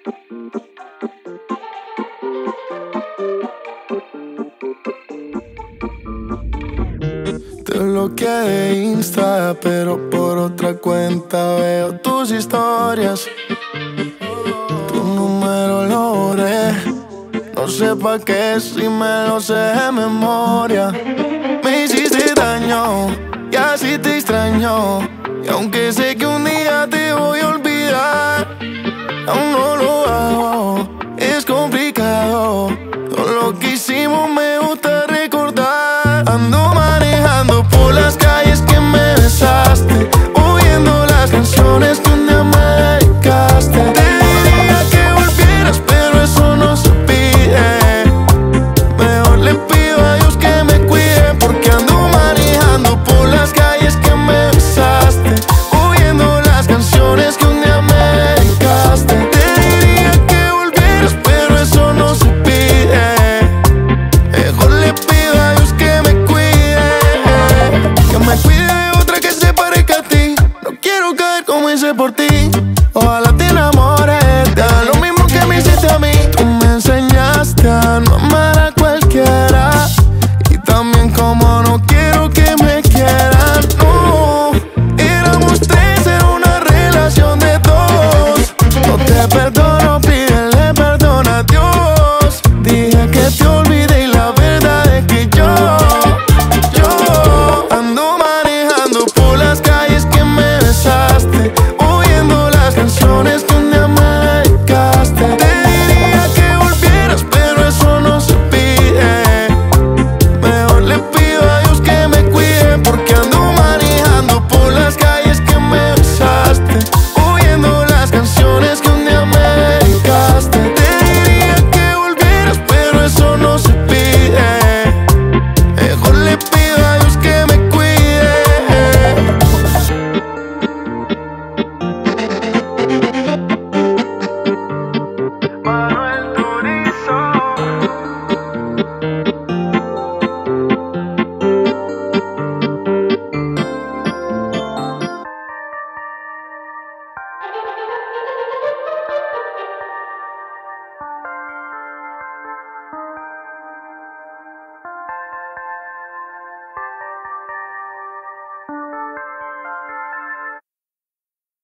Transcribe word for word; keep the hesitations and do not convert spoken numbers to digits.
Te bloqueé de Insta, pero por otra cuenta veo tus historias. Tu número lo borré, no sé pa' qué si me lo sé de memoria. Me hiciste daño y así te extraño, y aunque sé que un día te voy a olvidar,